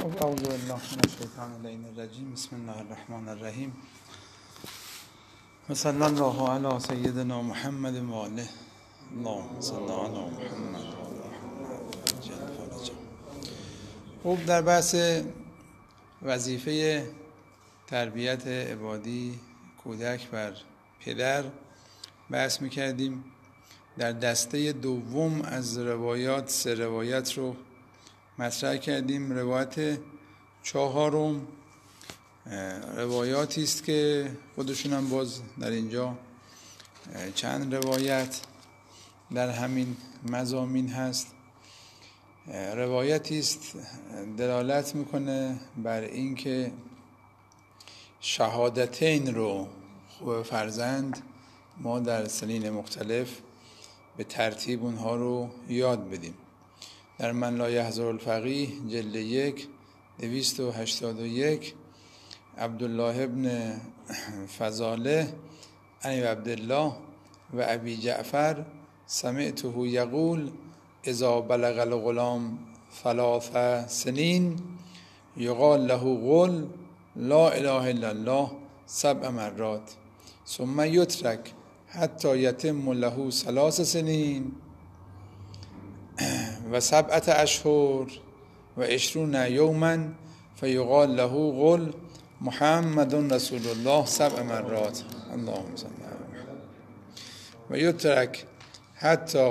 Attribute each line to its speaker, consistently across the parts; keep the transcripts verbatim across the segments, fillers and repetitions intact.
Speaker 1: خب اعوذ بالله من الشیطان اللعین الرجیم. بسم الله الرحمن الرحیم و صلی الله علی سیدنا محمد و آله. اللهم صل علی محمد و آله. خب در بحث وظیفه تربیت عبادی کودک بر پدر بحث میکردیم. در دسته دوم از روایات سه روایت رو مطرح کردیم. روایت چهارم روایاتی است که خودشون هم باز در اینجا چند روایت در همین مضامین هست. روایتی است دلالت میکنه بر اینکه شهادتین رو خوب فرزند ما در سنین مختلف به ترتیب اونها رو یاد بدیم. در من لا یحضر الفقیه جلد یک دویست و هشتاد و یک عبدالله ابن فضاله عن عبدالله و ابی جعفر سمعته یقول اذا بلغ الغلام ثلاث سنین یقال له قل لا اله الا الله سبع مرات ثم یترک حتی یتم له ثلاث سنین و سبعت اشهر و عشرون یوما فیقال له قل محمد رسول الله سبع مرات اللهم صل علی محمد و یترک حتی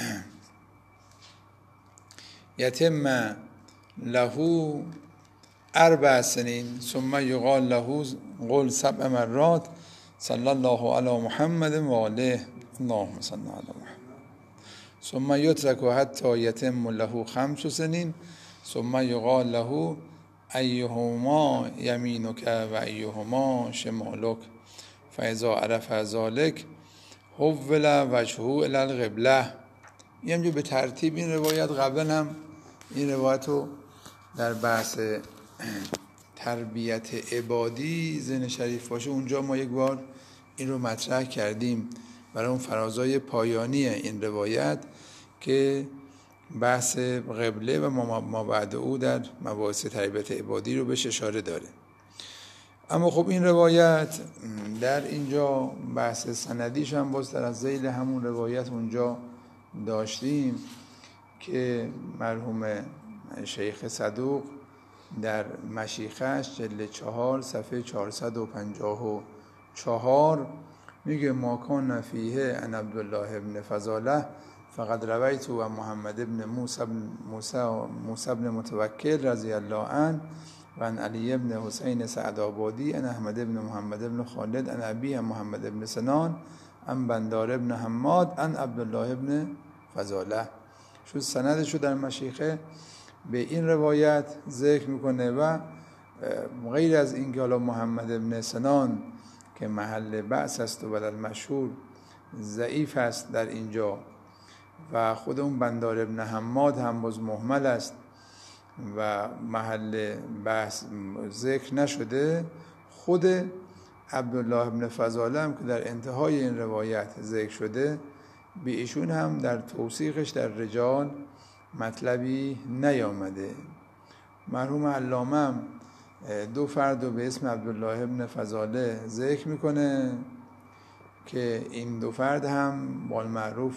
Speaker 1: یتم له اربع سنین ثم یقال له قل سبع مرات صلی الله علی محمد و آله اللهم صل علی محمد ثم یترک حتی یتم له خمس سنین ثم یقال له ایهما یمینک و ایهما شمالک فاذا عرف ذلک حول وجهه الی القبله. این همجور به ترتیب این روایت قبلا هم این روایت رو در بحث تربیت عبادی ذهن شریف باشه اونجا ما یک بار این رو مطرح کردیم برای اون فرازای پایانی این روایت که بحث قبله و ما بعد او در مباحث تربیت عبادی رو بهش اشاره داره. اما خب این روایت در اینجا بحث سندیش هم باز در از ذیل همون روایت اونجا داشتیم که مرحوم شیخ صدوق در مشیخش جلد چهار صفحه چهارصد و پنجاه و چهار میگه ما کان فیه ان عبدالله ابن فضاله فقد رویت و محمد ابن موسی موسی موسی ابن متوکل رضی الله عنه و ان علی ابن حسین سعدآبادی ان احمد ابن محمد ابن خالد ان ابی محمد ابن سنان ان بندار ابن حماد ان عبدالله ابن فضاله. شو سندشو در مشیخه به این روایت ذکر میکنه و غیر از این که حالا محمد ابن سنان که محل بحث است و بدل مشهور ضعیف است در اینجا و خود اون بندار ابن حماد هم باز مهمل است و محل بحث ذکر نشده، خود عبدالله ابن فضاله هم که در انتهای این روایت ذکر شده به ایشون هم در توثیقش در رجال مطلبی نیامده. مرحوم علامه هم دو فرد رو به اسم عبدالله ابن فضاله ذکر میکنه که این دو فرد هم بالمعروف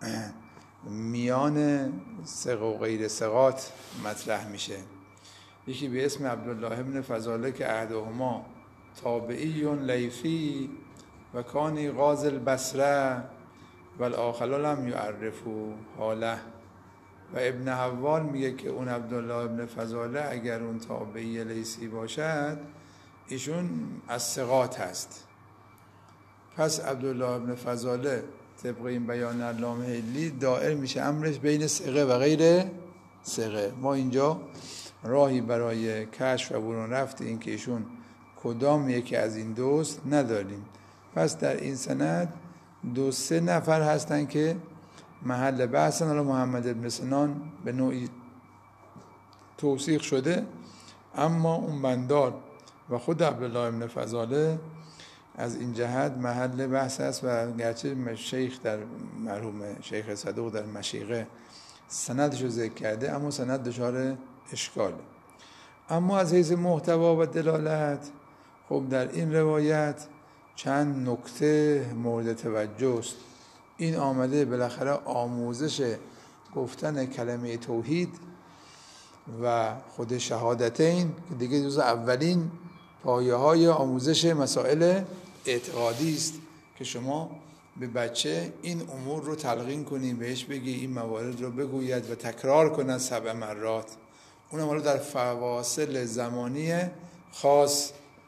Speaker 1: میان ثق و غیر ثقات مطرح میشه. یکی به اسم عبدالله ابن فضاله که احدهما تابعی لیثی و کانی غاز البصره و الاخر لم یعرفوا حاله و ابن حوال میگه که اون عبدالله ابن فضاله اگر اون تابعی لیثی باشد ایشون از ثقات هست. پس عبدالله ابن فضاله طبق این بیان علامه حلی دائر میشه امرش بین ثقه و غیر ثقه. ما اینجا راهی برای کشف و برون رفت این که ایشون کدام یکی از این دوست نداریم. پس در این سند دو سه نفر هستن که محل بحثن. حالا محمد ابن سنان به نوعی توثیق شده اما اون بندار و خود عبدالله ابن فضاله از این جهت محل بحث است و گرچه شیخ در مرحوم شیخ صدوق در مشیخه سندش رو ذکر کرده اما سند دچار اشکاله. اما از حیث محتوا و دلالت خب در این روایت چند نکته مورد توجه است. این آمده بالاخره آموزش گفتن کلمه توحید و خود شهادتین که دیگه جز اولین پایه های آموزش مسائل اعتقادی است که شما به بچه این امور رو تلقین کنیم، بهش بگی این موارد رو بگوید و تکرار کند سبع مرات، اونم حالا در فواصل زمانی خاص.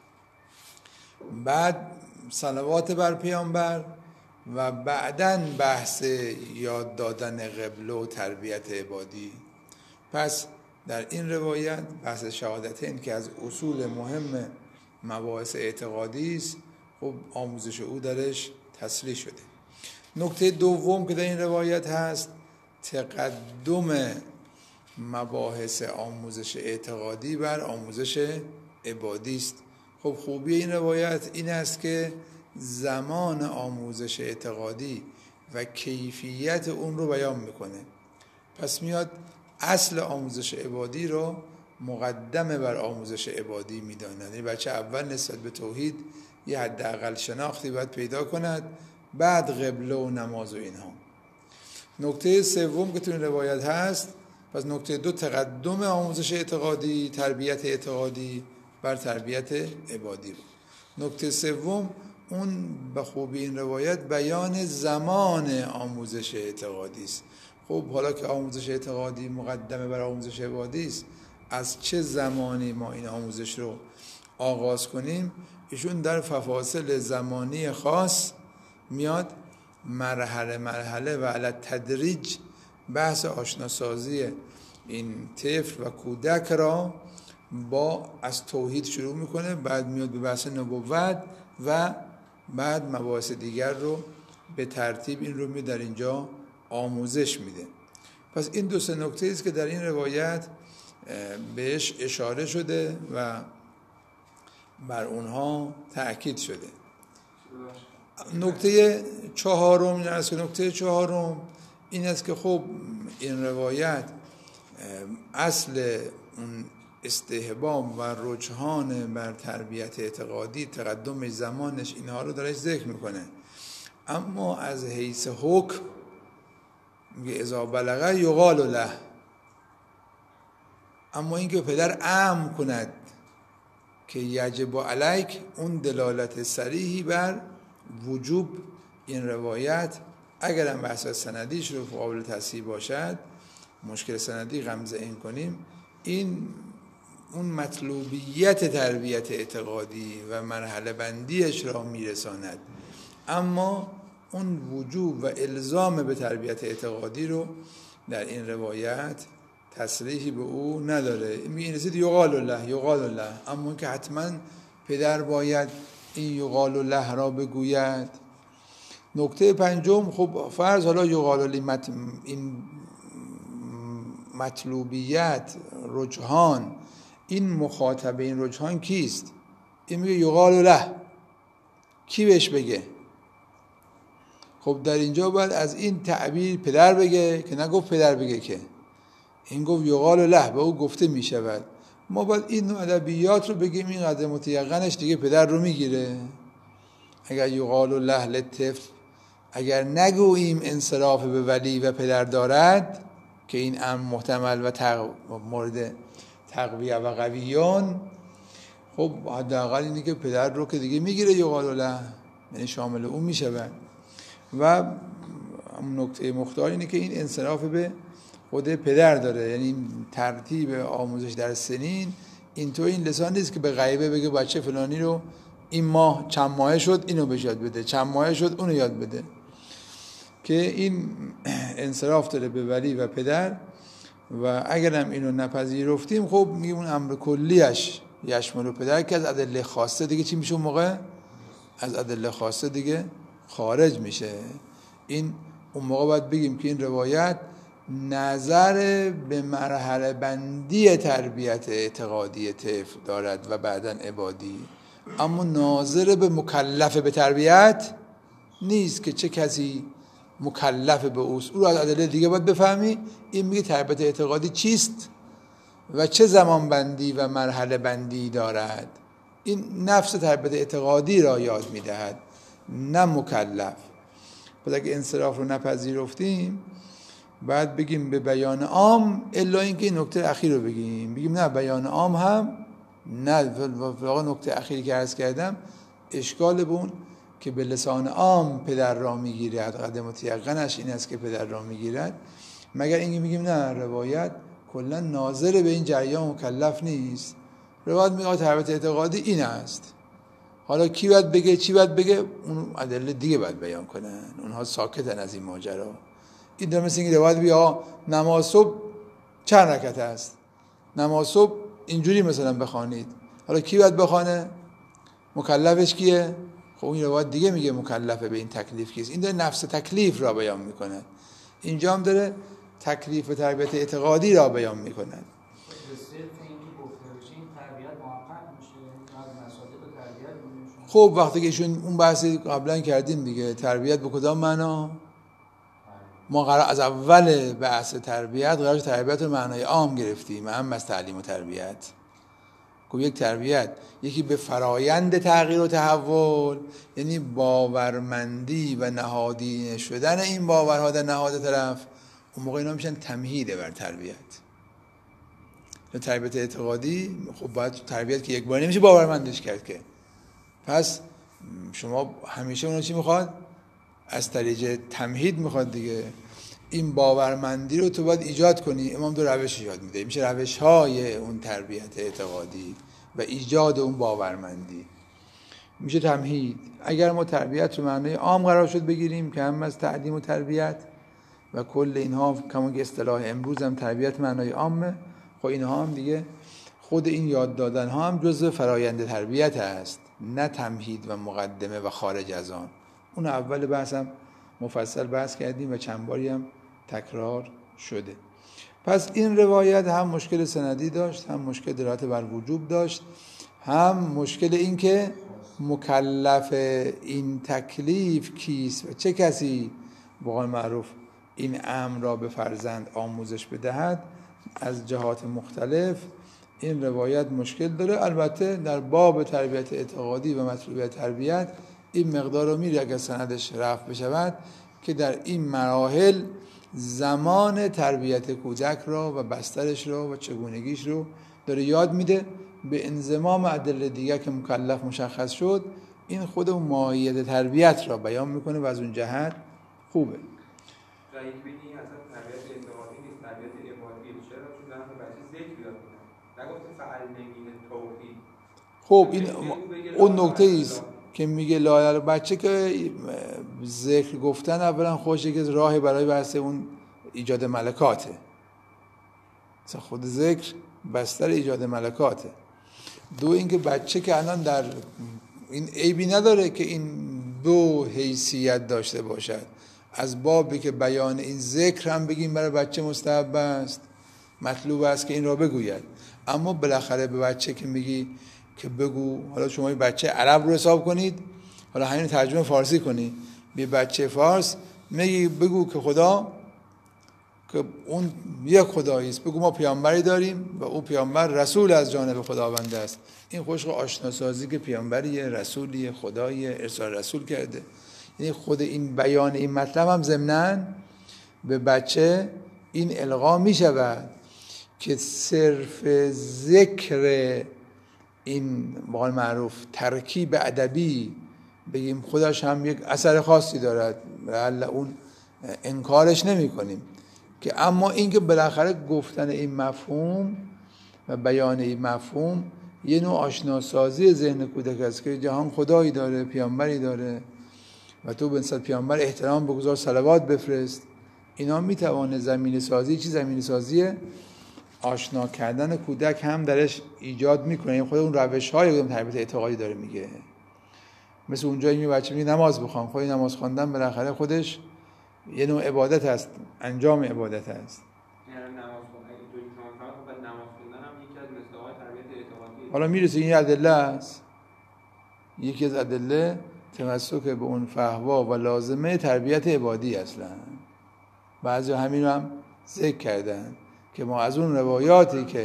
Speaker 1: بعد صلوات بر پیامبر و بعداً بحث یاد دادن قبله و تربیت عبادی. پس در این روایت بحث شهادتین که از اصول مهم مباحث اعتقادی است، خب آموزش او درش تصریح شده. نکته دوم که در این روایت هست تقدم مباحث آموزش اعتقادی بر آموزش عبادی است. خب خوبی این روایت این است که زمان آموزش اعتقادی و کیفیت اون رو بیان میکنه. پس میاد اصل آموزش عبادی رو مقدمه بر آموزش عبادی میداند. یعنی بچه اول نسبت به توحید یه حداقل شناختی باید پیدا کند، بعد قبله و نماز و اینها. نکته سوم که تو این روایت هست، پس نکته دو تقدم آموزش اعتقادی، تربیت اعتقادی بر تربیت عبادی بود. نکته سوم اون به خوبی این روایت بیان زمان آموزش اعتقادی است. خب حالا که آموزش اعتقادی مقدمه بر آموزش عبادی است، از چه زمانی ما این آموزش رو آغاز کنیم؟ ایشون در فواصل زمانی خاص میاد مرحله مرحله و علی تدریج بحث آشناسازی این طفل و کودک را با از توحید شروع میکنه، بعد میاد به بحث نبوت و بعد مباحث دیگر رو به ترتیب این رو می در اینجا آموزش میده. پس این دو سه نکته است که در این روایت بهش اشاره شده و بر اونها تأکید شده. نکته چهارم این است که نکته چهارم این است که خب این روایت اصل اون استحباب و رجحان بر تربیت اعتقادی، تقدم زمانش، اینها رو درش ذکر میکنه، اما از حیث حکم میگه اذا بلغه یقال له. اما اینکه پدر امر کند که یجب علیک، اون دلالت صریحی بر وجوب این روایت، اگرم بحث سندیش رو قابل تصحیح باشد، مشکل سندی غمزه این کنیم، این اون مطلوبیت تربیت اعتقادی و مرحله بندیش را میرساند، اما اون وجوب و الزام به تربیت اعتقادی رو در این روایت تصریحی به او نداره. میگه رسید یقال له یقال له، اما که حتما پدر باید این یقال له را بگوید. نکته پنجم، خب فرض حالا یقال له این مطلوبیت رجحان، این مخاطب این رجحان کیست؟ این میگه یقال له، کی بهش بگه؟ خب در اینجا باید از این تعبیر پدر بگه که نگفت پدر بگه، که این گفت یقال له، به او گفته می شود. ما باید این نوع ادبیات رو بگیم، این قدر متیقنش دیگه پدر رو میگیره. اگر یقال له لطفل، اگر نگوییم انصراف به ولی و پدر دارد، که این امر محتمل و تق... مورد تقویه و قویان، خب حداقل اینه که پدر رو که دیگه میگیره یقال له، یعنی شامل اون میشود. و نکته مختار اینه که این انصراف به خود پدر داره، یعنی ترتیب آموزش در سنین اینطور این لسان نیست که به غیبه بگه بچه فلانی رو این ماه چند ماه شد اینو بهش یاد بده، چند ماه شد اونو یاد بده، که این انصراف داره به ولی و پدر. و اگرم اینو نپذیرفتیم، خب میگیم اون امر کلیش یشمل پدر که از ادله خاصه دیگه چی میشه؟ اون موقع از ادله خاصه دیگه خارج میشه. این اون موقع باید بگیم که این روایت نظر به مرحله بندی تربیت اعتقادی طفل دارد و بعداً عبادی، اما ناظر به مکلف به تربیت نیست که چه کسی مکلف به اوست. او رو از ادله دیگه باید بفهمی. این میگه تربیت اعتقادی چیست و چه زمان بندی و مرحله بندی دارد. این نفس تربیت اعتقادی را یاد میدهد، نه مکلف. پس اگه انصراف رو نپذیرفتیم بعد بگیم به بیان عام، الا اینکه این نکته اخیر رو بگیم، بگیم نه بیان عام هم نه. واقعا نکته اخیری که عرض کردم اشکال به اون که به لسان عام پدر را میگیرد، قدم متیقنش این است که پدر را میگیرد، مگر اینکه میگیم نه روایت کلا ناظر به این جریان مکلف نیست. روایت میگه تربیت اعتقادی این است، حالا کی باید بگه چی باید بگه اون ادله دیگه باید بیان کنن، اونها ساکتن از این ماجرا. این در مثل اینکه روایت بگه نماز صبح چند رکعت است، نماز صبح اینجوری مثلا بخوانید، حالا کی باید بخوانه؟ مکلفش کیه؟ خب این روایت دیگه میگه مکلفه به این تکلیف کیست. این داره نفس تکلیف را بیان میکنه، اینجا هم داره تکلیف تربیت اعتقادی را بیان میکنه. خب وقتی که ایشون اون بحثی قبلا کردیم دیگه، تربیت به کدام معنا؟ ما قرار از اول بحث تربیت قرار تربیت رو معنای عام گرفتیم، اهم از تعلیم و تربیت. خب یک تربیت یکی به فرایند تغییر و تحول، یعنی باورمندی و نهادینه شدن این باورها در نهاد طرف، اون موقع اینا میشن تمهیده بر تربیت. تربیت اعتقادی خب باید تربیت که یک بار نمیشه باورمندش کرد که، پس شما همیشه اونو چی میخواد؟ از طریق تمهید میخواد دیگه. این باورمندی رو تو باید ایجاد کنی. امام دو روش ایجاد میده، میشه روش های اون تربیت اعتقادی و ایجاد اون باورمندی، میشه تمهید. اگر ما تربیت رو معنای عام قرار شد بگیریم که هم از تعلیم و تربیت و کل اینها کما که اصطلاح امروز هم تربیت معنای عامه، خب اینها هم دیگه خود این یاد دادن ها هم جزء فرایند تربیت است، نه تمهید و مقدمه و خارج از آن. اون اول بحثم مفصل بحث کردیم و چند باری هم تکرار شده. پس این روایت هم مشکل سندی داشت، هم مشکل دلالت بر وجوب داشت، هم مشکل این که مکلف این تکلیف کیست و چه کسی به قول معروف این امر را به فرزند آموزش بدهد. از جهات مختلف این روایت مشکل داره. البته در باب تربیت اعتقادی و مطلوبیت تربیت این مقدار رو میره اگر سندش رفع بشود که در این مراحل زمان تربیت کودک را و بسترش را و چگونگیش رو داره یاد میده به انضمام ادله دیگه که مکلف مشخص شد. این خود اون ماهیت تربیت را بیان میکنه و از اون جهت خوبه.
Speaker 2: جایی که بگی اصلا تربیت اعتقادی نیست، تربیت عبادی. چرا؟ چون در بچه ذکر یاد میدن، نگفته فعلمین توحید.
Speaker 1: خب این اون نکته است که میگه لا بچه که ذکر گفتن اولا خوشه که راهی برای بحث اون ایجاد ملکاته، مثلا خود ذکر بستر ایجاد ملکاته. دو اینکه بچه که الان در این عیبی نداره که این دو حیثیت داشته باشد، از بابی که بیان این ذکر هم بگیم برای بچه مستحب است، مطلوب است که این را بگوید، اما بالاخره به بچه که میگی که بگو، حالا شما بچه عرب رو حساب کنید، حالا همین ترجمه فارسی کنید، به بچه فارس میگی بگو که خدا که اون یک خدایی است، بگو ما پیامبری داریم و او پیامبر رسول از جانب خداوند است. این خوشق آشناسازی که پیامبری رسولی خدای ارسال رسول کرده، یعنی خود این بیان این مطلب هم ضمناً به بچه این القا می شود که صرف ذکر این به قول معروف ترکیب ادبی بگیم خودش هم یک اثر خاصی دارد و اون انکارش نمی کنیم، که اما اینکه بالاخره گفتن این مفهوم و بیان این مفهوم یه نوع آشناسازی ذهن کودک است که جهان خدایی داره، پیامبری داره و تو به نسبت پیامبر احترام بگذار، صلوات بفرست. اینا میتوانه زمینه سازی چی زمینه سازی آشنا کردن کودک هم درش ایجاد میکنه. این خود اون روش های تربیت اعتقادی داره میگه، مثل اونجایی می بچه میگه نماز بخوان، خود نماز خواندن بالاخره خودش یه نوع عبادت است، انجام عبادت است.
Speaker 2: یعنی نماز خوندن دو تا نماز خوندن هم یکی از مصداق‌های تربیت اعتقادی.
Speaker 1: حالا میرسه این ادله است، یکی از ادله تمسک به اون فحوا و لازمه تربیت عبادی اصلا. بعضی همین رو هم ذکر کردن که ما از اون روایاتی که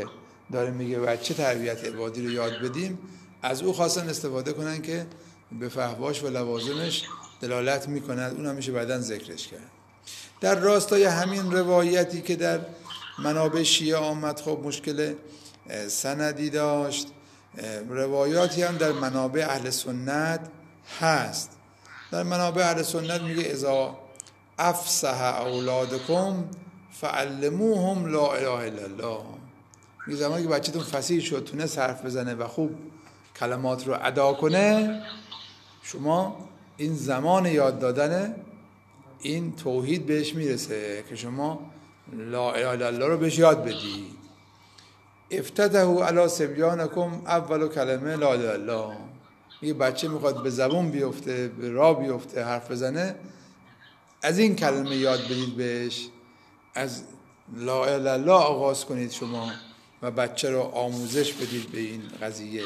Speaker 1: داره میگه بچه تربیت عبادی رو یاد بدیم، از او خواستن استفاده کنن که به فحواش و لوازمش دلالت میکند. اون هم میشه بعداً ذکرش کرد. در راستای همین روایتی که در منابع شیعه آمد، خب مشکل سندی داشت. روایاتی هم در منابع اهل سنت هست. در منابع اهل سنت میگه اذا افصح اولادکم فعلموهم لا اله الا الله. میگه زمانی که بچه‌تون فصیح شد، تونست حرف بزنه و خوب کلمات رو ادا کنه، شما این زمان یاد دادن این توحید بهش میرسه که شما لا اله الا الله رو بهش یاد بدید. افتتحوا علی صبیانکم اول کلمه لا اله الا الله. یه بچه میخواد به زبون بیفته، به راه بیفته، حرف بزنه، از این کلمه یاد بدید بهش، از لا اله الا الله آغاز کنید شما و بچه رو آموزش بدید به این قضیه.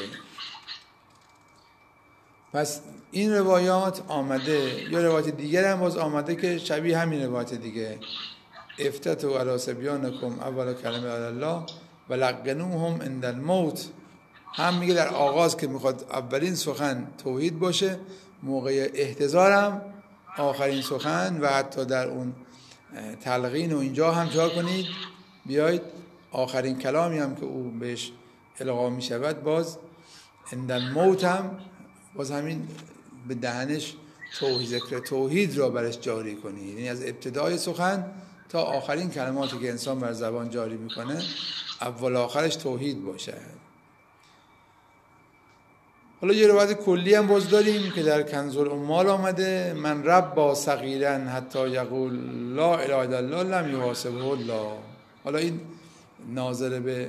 Speaker 1: پس این روایات آمده. یا روایت دیگر هم باز آمده که شبیه همین روایت دیگه، افتتحوا علی صبیانکم اول کلمه لا اله الا الله و لقنوهم عند الموت. هم میگه در آغاز که میخواد اولین سخن توحید باشه، موقع احتضارم آخرین سخن، و حتی در اون تلقین و اینجا هم چهار کنید بیایید آخرین کلامی هم که او بهش القا میشود باز عند الموت هم باز همین به دهنش توحید، ذکر توحید را برش جاری کنید. یعنی از ابتدای سخن تا آخرین کلماتی که انسان بر زبان جاری میکنه اول آخرش توحید باشه. حالا یه روایت کلی هم باز داریم که در کنز العمال آمده، من ربا صغیرا حتی یقول لا اله الا الله لم یحاسبه الله. حالا این ناظر به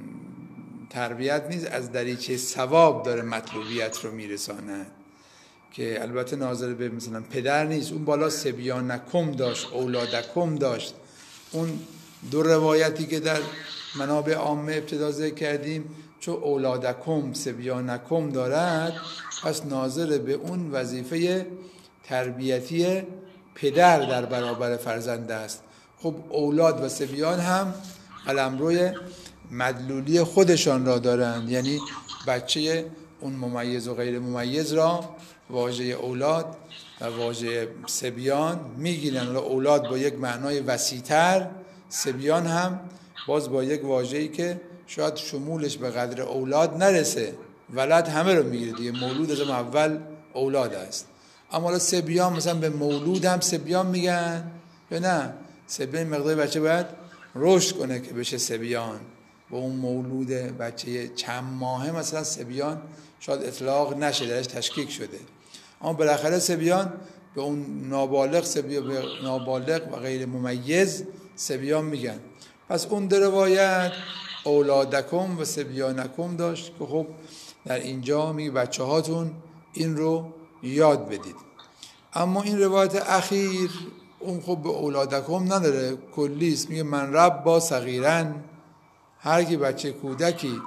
Speaker 1: تربیت نیست، از دریچه ثواب داره مطلوبیت رو میرساند، که البته ناظر به مثلا پدر نیست. اون بالا صبیانکم داشت، اولادکم داشت. اون دو روایتی که در منابع عامه ابتدا ذکر کردیم، چون اولادکم صبیانکم دارد، پس ناظر به اون وظیفه تربیتی پدر در برابر فرزند است. خب اولاد و صبیان هم قلمروی مدلولی خودشان را دارند، یعنی بچه اون ممیز و غیر ممیز را واژه اولاد و واژه صبیان میگیرن. اولاد با یک معنای وسیع‌تر، صبیان هم باز با یک واژه‌ای که شاید شمولش به قدر اولاد نرسه. ولد همه رو میگیره دیگه، مولود از اول اولاد است. اما صبیان مثلا به مولود هم صبیان میگن یا نه؟ صبیان مقدار بچه باید رشد کنه که بشه صبیان. با اون مولود بچه چند ماهه مثلا صبیان شاید اطلاق نشه، درش تشکیک شده. اما بالاخره صبیان به اون نابالغ صبیان، به نابالغ و غیر ممیز صبیان میگن. پس اون در روایت اولادکم و صبیانکم داشت که خب در اینجا میگه بچه هاتون این رو یاد بدید. اما این روایت اخیر اون خب به اولادکم نداره، کلیست. میگه من ربا صغیرا، هر کی بچه کودکی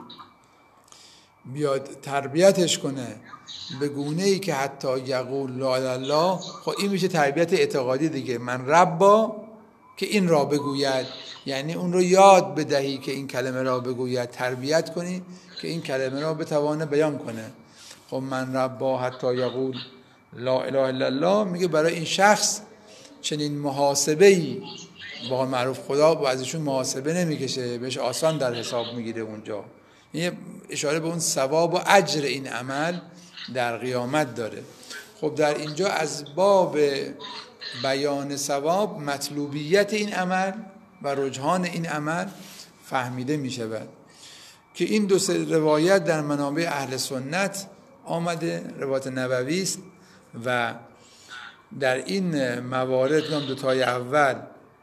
Speaker 1: بیاد تربیتش کنه به گونه‌ای که حتی یقول لا اله الا الله، خب این میشه تربیت اعتقادی دیگه. من ربا که این را بگوید، یعنی اون رو یاد بدهی که این کلمه را بگوید، تربیت کنی که این کلمه را بتوانه بیان کنه. خب من ربا حتی یقول لا اله الا الله میگه برای این شخص چنین محاسبه‌ای با معروف خدا و ازشون محاسبه نمیکشه، بهش آسان در حساب میگیره اونجا. این اشاره به اون ثواب و اجر این عمل در قیامت داره. خب در اینجا از باب بیان ثواب مطلوبیت این عمل و رجحان این عمل فهمیده می شود که این دو سه روایت در منابع اهل سنت آمده، روایت نبوی است و در این موارد هم دو تای اول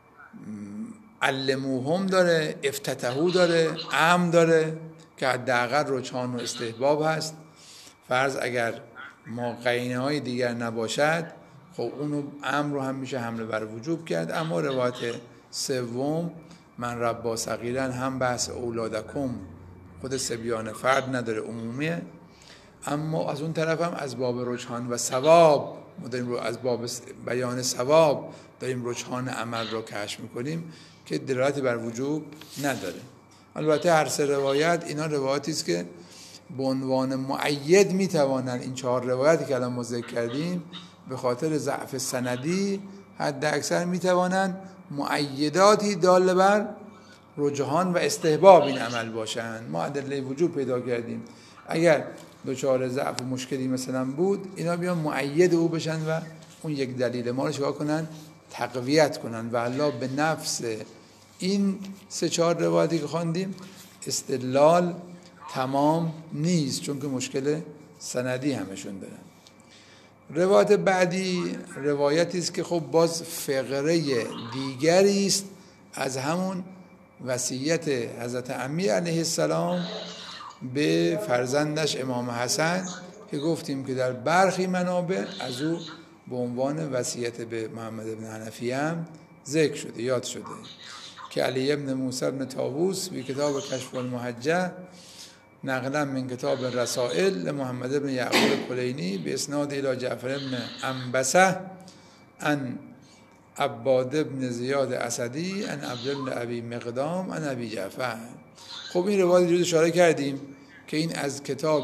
Speaker 1: علموهم داره، افتتحو داره، امر داره که حداقل رجحان و استحباب هست. فرض اگر ما قرینه های دیگر نباشد، خب اونو امر رو هم میشه حمله بر وجوب کرد. اما روایت سوم من ربا صغیرا هم بحث اولادکم خود صبیان فرد نداره، عمومیه. اما از اون طرف هم از باب رجحان و ثواب ما داریم رو از باب بیان ثواب داریم رجحان عمل رو کشف میکنیم که دلالت بر وجوب نداره. البته هر سه روایت اینا روایاتی است که به عنوان مؤید میتوانند این چهار روایتی که الان ما ذکر کردیم به خاطر ضعف سندی حد اکثر میتوانند مؤیداتی دال بر رجحان و استحباب این عمل باشند. ما ادله وجوب پیدا کردیم، اگر دچار ضعف و مشکلی مثلا بود اینا بیان مؤید او بشن و اون یک دلیل ما رو چیکار کنن؟ تقویت کنن. و الله به نفس این سه چهار روایتی که خواندیم استدلال تمام نیست، چون که مشکل سندی همشون دارن. روایت بعدی روایتی است که خب باز فقره دیگری است از همون وصیت حضرت عمی علیه السلام به فرزندش امام حسن که گفتیم که در برخی منابع از او به عنوان وصیت به محمد بن حنفیه هم ذکر شده، یاد شده که علی ابن موسی بن طاووس به کتاب کشف المحجه نقلا من کتاب رسائل لمحمد بن یعقوب کلینی به اسناد الی جعفر بن انبسه ان عباد بن زیاد اسدی ان عبد بن ابی مقدام ان ابی جعفر. خب این روایت رو اشاره کردیم که این از کتاب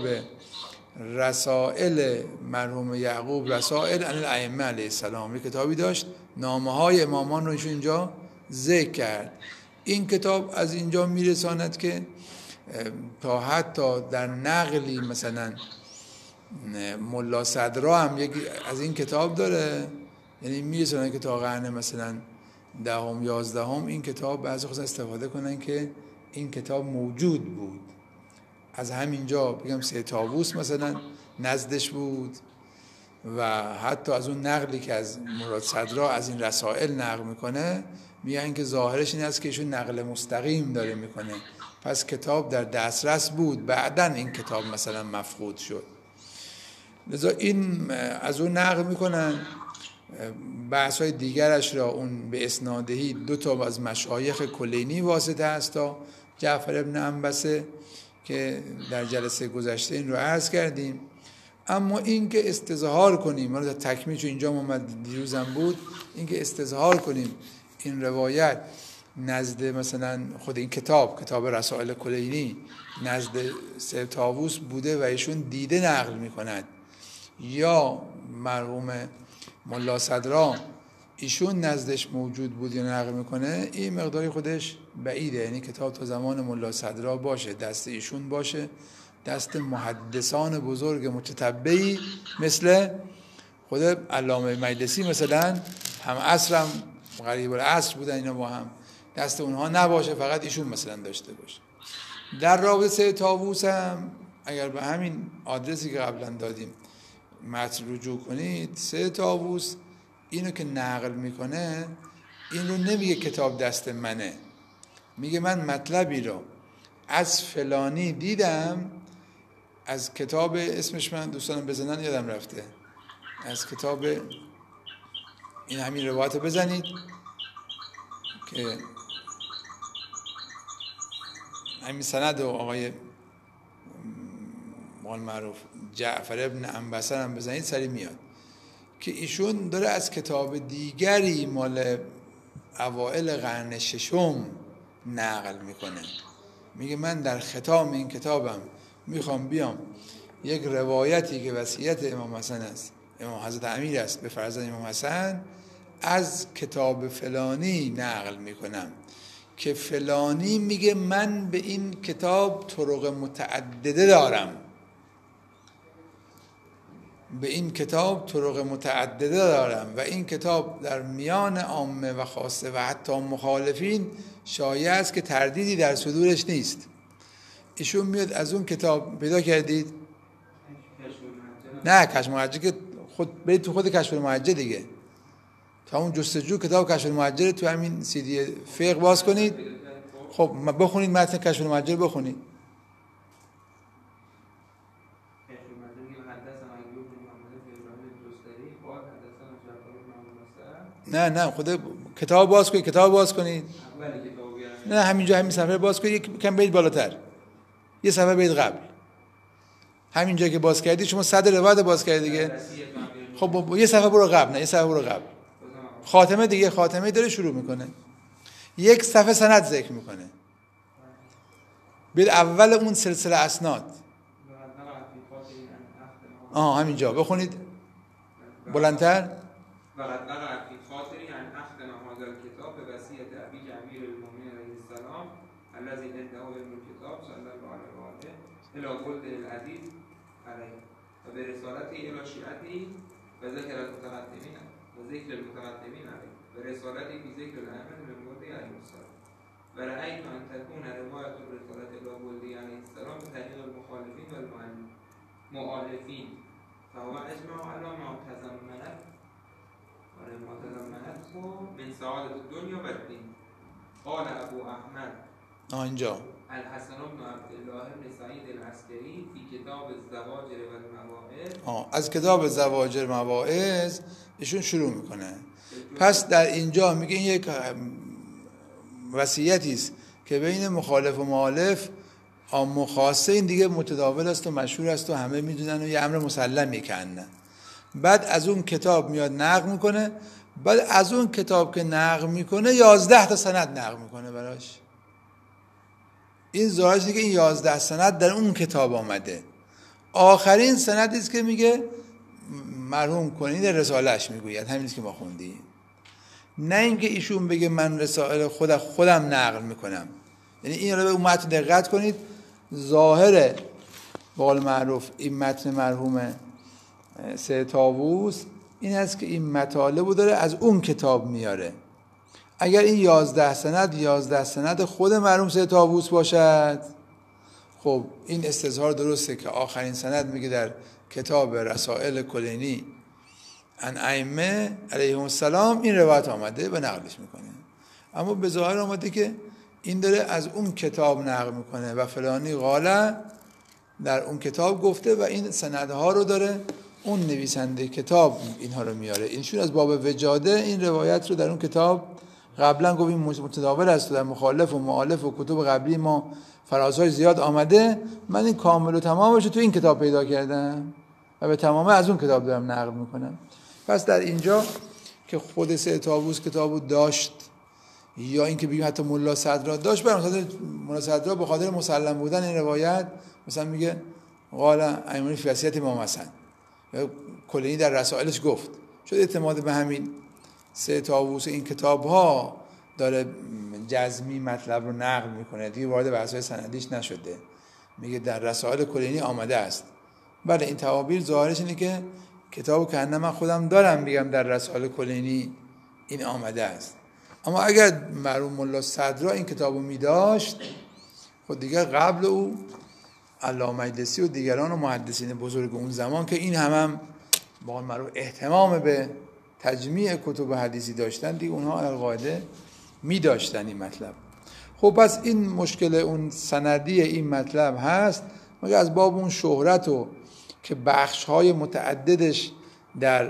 Speaker 1: رسائل مرحوم یعقوب، رسائل عن الائمه علیه السلام، یک کتابی داشت نامه های امامان رو ایشون اینجا ذکر کرد. این کتاب از اینجا میرساند که تا حتی در نقلی مثلا ملا صدرا هم یکی از این کتاب داره، یعنی میرساند که تا قرن مثلا دهم یازدهم این کتاب بعضی خود استفاده کنن که این کتاب موجود بود. از همینجا بگم سید طاووس مثلا نزدش بود و حتی از اون نقلی که از مراد صدرا از این رسائل نقل میکنه میگن که ظاهرش این است که ایشون نقل مستقیم داره میکنه، پس کتاب در دسترس بود، بعدن این کتاب مثلا مفقود شد. لذا این از اون نقل میکنن. بحث های دیگرش را اون به اسنادهی دو تا از مشایخ کلینی واسطه است تا جعفر ابن انبسه که در جلسه گذشته این رو عرض کردیم. اما این که استظهار کنیم، ما تکمیل چون اینجا اومد دیروزم بود، این که استظهار کنیم این روایت نزد مثلا خود این کتاب کتاب رسائل کلینی نزد سید طاووس بوده و ایشون دیده نقل میکند، یا مرحوم ملا صدرا ایشون نزدش موجود بود یا نقل میکنه، این مقداری خودش بعیده. یعنی کتاب تا زمان ملا صدرا باشه، دست ایشون باشه، دست محدثان بزرگ متتبعی مثل خود علامه مجلسی مثلا، هم عصرم قریب العصر بودن اینا با هم، دست اونها نباشه، فقط ایشون مثلا داشته باشه. در رابطه سید طاووس هم اگر به همین آدرسی که قبلا دادیم متن رجوع کنید، سید طاووس اینو که نقل میکنه این رو نمیگه کتاب دست منه، میگه من مطلبی رو از فلانی دیدم، از کتاب اسمش من دوستانم بزنن یادم رفته، از کتاب این همین روایت رو بزنید که همین سند و آقای مال معروف جعفر ابن انبسه هم بزنید سری میاد که ایشون داره از کتاب دیگری مال اوائل قرن ششم نقل میکنه. میگه من در ختام این کتابم میخوام بیام یک روایتی که وصیت امام حسن است، امام حضرت امیر است به فرزند امام حسن، از کتاب فلانی نقل میکنم که فلانی میگه من به این کتاب طرق متعدده دارم، به این کتاب طرق متعدده دارم و این کتاب در میان عامه و خاصه و حتی مخالفین شایع است که تردیدی در صدورش نیست. ایشون میاد از اون کتاب پیدا کردید؟ نه کشف المحجه که خود برید تو خود کشف المحجه دیگه، تا اون جستجو کتاب کشف المحجه تو همین سی دی فقه باز کنید. خب بخونید متن کشف المحجه رو بخونید. نه نه خود کتاب باز کنید، کتاب باز کنید. نه همینجا همین صفحه باز کنید، کم برید بالاتر، یه صفحه برید قبل، همینجا که باز کردید شما صد روایت باز کردید دیگه. خب یه صفحه برو قبل، نه یه صفحه برو قبل، خاتمه دیگه، خاتمه داره شروع میکنه، یک صفحه سند ذکر میکنه. بیاد اول اون سلسله اسناد. آه همینجا بخونید بلندتر.
Speaker 2: وقد وقع فی خاطری ان اختم هذا الكتاب به وصیت ابی امیر المؤمنین علیه السلام الذي عنده علم الكتاب صلی الله علیه و آله الى قلد العزیز علیه و به رسالتی الى شیعتی و ذکر المتقدمین و ذکر المتقدمین علیه و رسالتی فی ذکر الائمه من قلد علیه السلام و رأیت ان تكون روایت الرسالت الى قلد علیه السلام به تحقیق المخالفین و المؤلفین فهو اجمع على ما تضمنت ما تضمنته من سعادة الدنيا و الدین. قال ابو احمد
Speaker 1: آه اینجا
Speaker 2: الحسن بن عبدالله بن سعید العسکری فی کتاب الزواجر و المواعظ.
Speaker 1: آه از کتاب زواجر مواعظ ایشون شروع میکنه. پس در اینجا میگه این یک وصیتی است که بین مخالف و مؤلف عام و خاصه این دیگه متداول است و مشهور است و همه میدونن و یه امر مسلم میکنن. بعد از اون کتاب میاد نقل میکنه، بعد از اون کتاب که نقل میکنه یازده تا سند نقل میکنه براش. این ظاهرش دیگه این یازده سند در اون کتاب آمده. آخرین سندی است که میگه مرحوم کنید رساله‌اش میگوید، همین که ما خوندیم. نه اینکه ایشون بگه من رساله خود خودم نقل میکنم. یعنی این رو به اون متن دقت کنید. ظاهر به قول معروف این متن مرحوم سید طاووس این هست که این مطالب رو داره از اون کتاب میاره. اگر این یازده سند یازده سند خود مرحوم سید طاووس باشد، خب این استظهار درسته که آخرین سند میگه در کتاب رسائل کلینی ان ائمه علیهم السلام این روایت آمده و نقلش میکنه. اما به ظاهر آمده که این داره از اون کتاب نقل میکنه و فلانی قاله در اون کتاب گفته و این سندها رو داره اون نویسنده کتاب اینها رو میاره. اینشون از باب وجاده این روایت رو در اون کتاب قبلا گفتیم متداول است و در مخالف و مؤلف و کتب قبلی ما فرازهای زیاد آمده. من این کامل و تمامش رو تو این کتاب پیدا کردم و به تمامه از اون کتاب دارم نقل میکنم. پس در اینجا که خود سید طاووس کتابو داشت یا اینکه بگیم حتی ملا صدرا داشت، برای ملا صدرا به خاطر مسلم بودن این روایت مثلا میگه قال ایمانی فی وصیت امام حسن، یا کلینی در رسائلش گفت، شد اعتماد به همین سید طاووس این کتاب ها داره جزمی مطلب رو نقل میکنه، دیگه وارد بحث‌های سندیش نشده، میگه در رسائل کلینی آمده است. بله این تعابیر ظاهرش اینه که کتابو که من خودم دارم میگم در رسائل کلینی این آمده است. اما اگر مرحوم ملا صدرا این کتابو میداشت، خود دیگر قبل او علامه مجلسی و دیگران و محدثین بزرگ اون زمان که این هم هم با معروف اهتمام به تجمیع کتب حدیثی داشتن، دیگه اونها القاعده می داشتن این مطلب. خب پس این مشکل اون سندی این مطلب هست، مگه از باب اون شهرت و که بخش‌های متعددش در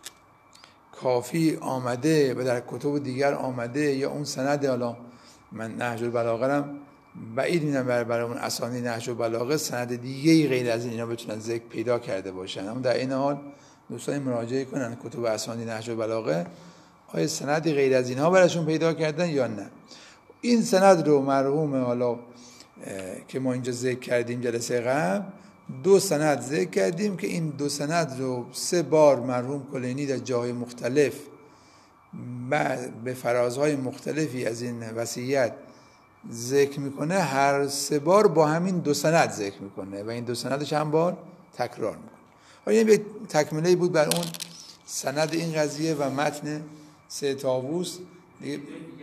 Speaker 1: کافی آمده و در کتب دیگر آمده، یا اون سند، حالا من نهج البلاغه هم بعید میدونم برای برای اون اسانی نهج البلاغه سند دیگه‌ای غیر از اینا بتونن ذکر پیدا کرده باشن. اما در این حال دوستان مراجعه کنن کتب اسانی نهج البلاغه آیا سندی غیر از اینها براشون پیدا کردن یا نه. این سند رو مرحوم حالا که ما اینجا ذکر کردیم جلسه قبل، دو سند ذکر کردیم که این دو سند رو سه بار مرحوم کلینی در جاهای مختلف به فرازهای مختلفی از این وصیت ذکر میکنه، هر سه بار با همین دو سند ذکر میکنه و این دو سند چند بار تکرار میکنه. این یک تکمله بود بر اون سند این قضیه و متن سید طاووس. دیگه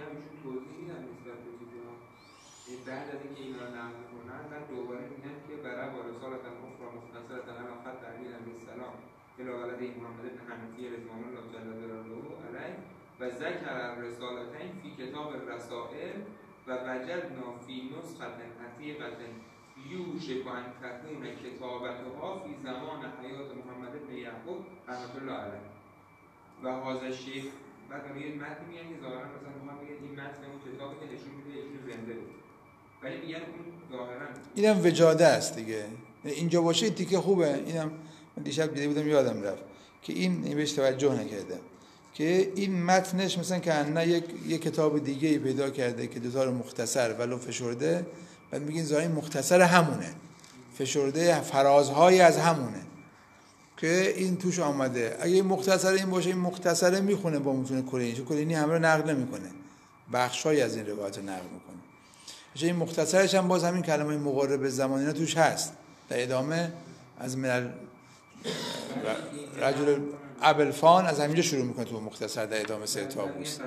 Speaker 2: بعد از اینکه اینا رو نقل می‌کنن بعد دوباره میگن که برای رسالت اخرى مختصرة علی خط علی علیه السلام الی ولد محمد بن حنفی رضوان الله جل جلاله علیه و ذکر الرسالتین فی کتاب الرسائل و وجدنا فی نسخة عتیقة یوشک ان تکون کتابتها فی زمان حیات محمد بن یعقوب رحمة الله علیه و هذا شیخ. بعد میگه متن میگن که ظاهرا مثلا ما میگه این متن اون کتابی که نشون میده ایشون زنده بود، ولی میگن اون ظاهرا
Speaker 1: اینم وجاده است دیگه. اینجا باشه تیکه خوبه. اینم من دیشب دیده بودم یادم رفت که این بهش توجه نکردم که این متنش مثلا که نه یک یک کتاب دیگه ای پیدا کرده که دو تا رو مختصر ولو فشرده، بعد میگین ظاهر مختصر همونه، فشرده فرازهایی از همونه که این توش آمده. اگه مختصر این باشه، این مختصره میخونه با متون کلینی، چون کلینی همه رو نقل نمیکنه، بخشایی از این روایت رو نقل میکنه. چون این مختصرش هم باز همین کلمه مقارب زمان اینا توش هست. در ادامه از من رجل ابلفان از همینجا شروع میکنه تو مختصر در ادامه سه طاووس.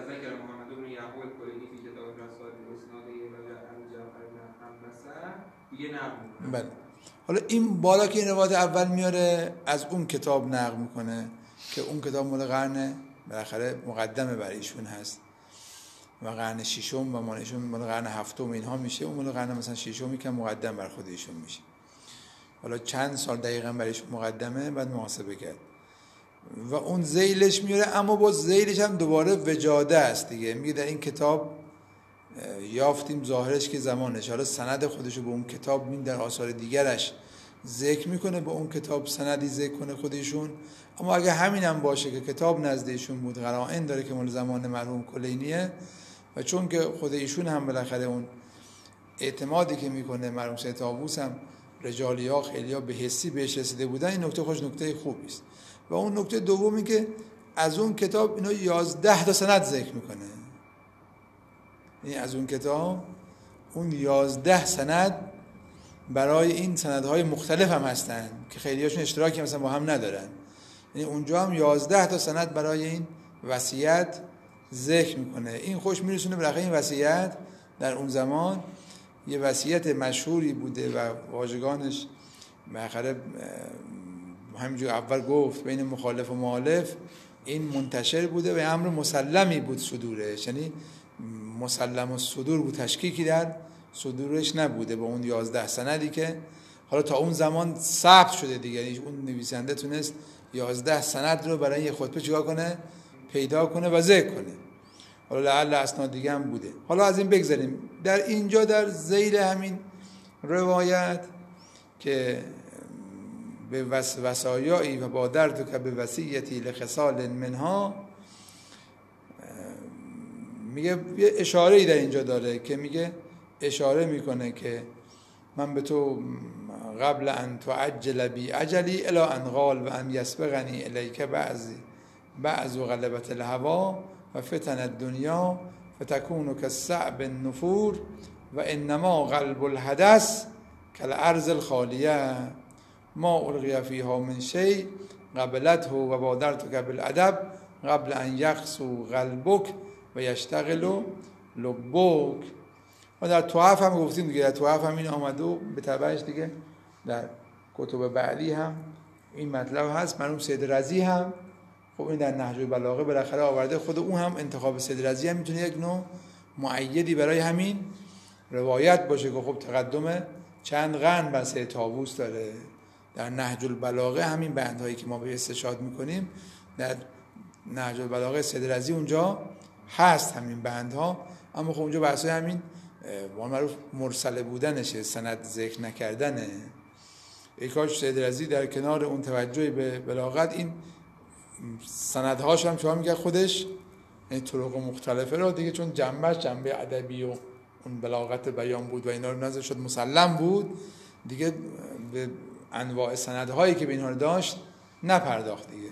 Speaker 1: بله. حالا این بالا که این روایت اول میاره از اون کتاب نقل میکنه که اون کتاب مال قرن بالاخره مقدمه برای ایشون هست و قرن ششم و مالشون مال قرن هفتم اینها میشه، اون مال قرن مثلا ششمی که مقدم بر خود ایشون میشه. حالا چند سال دقیقاً برایش مقدمه بعد محاسبه کرد و اون ذیلش میاره، اما با ذیلش هم دوباره وجاده است دیگه. میگه در این کتاب یافتیم ظاهرش که زمانش، حالا سند خودشو به اون کتاب میین در آثار دیگرش ذکر میکنه، به اون کتاب سندی ذکر کنه خودشون. اما اگه همین هم باشه که کتاب نزدیشون بود، قرائن داره که مال زمان مرحوم کلینیه و چون که خود ایشون هم بالاخره اون اعتمادی که میکنه مرحوم سید طاووس هم رجالی ها خیلی ها به حسی بهش رسیده بودن، این نکته خوش نکته خوبی است. و اون نکته دومی که از اون کتاب اینو یازده تا سند ذکر میکنه، یعنی از اون کتاب اون یازده سند برای این سندهای مختلف هم هستن که خیلی هاشون اشتراکی مثلا با هم ندارن، یعنی اونجا هم یازده تا سند برای این وصیت ذکر میکنه. این خوش میرسونه بالاخره این وصیت در اون زمان یه وصیت مشهوری بوده و واژگانش بالاخره همینجور اول گفت بین مخالف و مؤلف این منتشر بوده و امر مسلمی بود صدورش، یعنی مسلم و صدور بود، تشکیکی در صدورش نبوده با اون یازده سندی که حالا تا اون زمان ثبت شده دیگه. یعنی اون نویسنده تونست یازده سند رو برای یه خطبه چیکار کنه؟ پیدا کنه و ذکر کنه. حالا لعل اسناد دیگه هم بوده. حالا از این بگذاریم. در اینجا در ذیل همین روایت که به وصایایی و با درد که به وصیتی لخصال منها، میگه یه اشاره‌ای در اینجا داره که میگه اشاره میکنه که من به تو قبل ان تعجل بی اجلی الی ان قال و ان یسبقنی الیک بعضی بعض غلبت الهوا و فتن الدنیا فتكون كالصعب النفور و انما قلب الحدث كالارض الخالیه ما القی فیها من شیء قبلته و بادرتک بالادب قبل ان یقسو قلبک و یشتغل لبک. و در توحف هم گفتیم دیگه، در توحف هم این آمده و به تبعش دیگه در کتب بعدی هم این مطلب هست. مرحوم سید رضی هم خب این در نهج البلاغه بالاخره آورده، خود اون هم انتخاب سید رضی هم میتونه یک نوع مؤیدی برای همین روایت باشه که خب تقدم چند قرن بر سید طاووس داره. در نهج البلاغه همین بندهایی که ما به استشهاد میکنیم در نهج البلاغه سید رضی اونجا هست همین بندها، اما خب اونجا بحثای همین با معروف مرسله بودنشه، سند ذکر نکردنه. ای کاش سید رضی در کنار اون توجهی به بلاغت این سندهاش هم چهار میگه خودش این طرق مختلفه را دیگه، چون جنبش جنبه ادبی و اون بلاغت بیان بود و اینا رو نظر شد مسلم بود دیگه، به انواع سندهایی که به اینها داشت نپرداخت دیگه.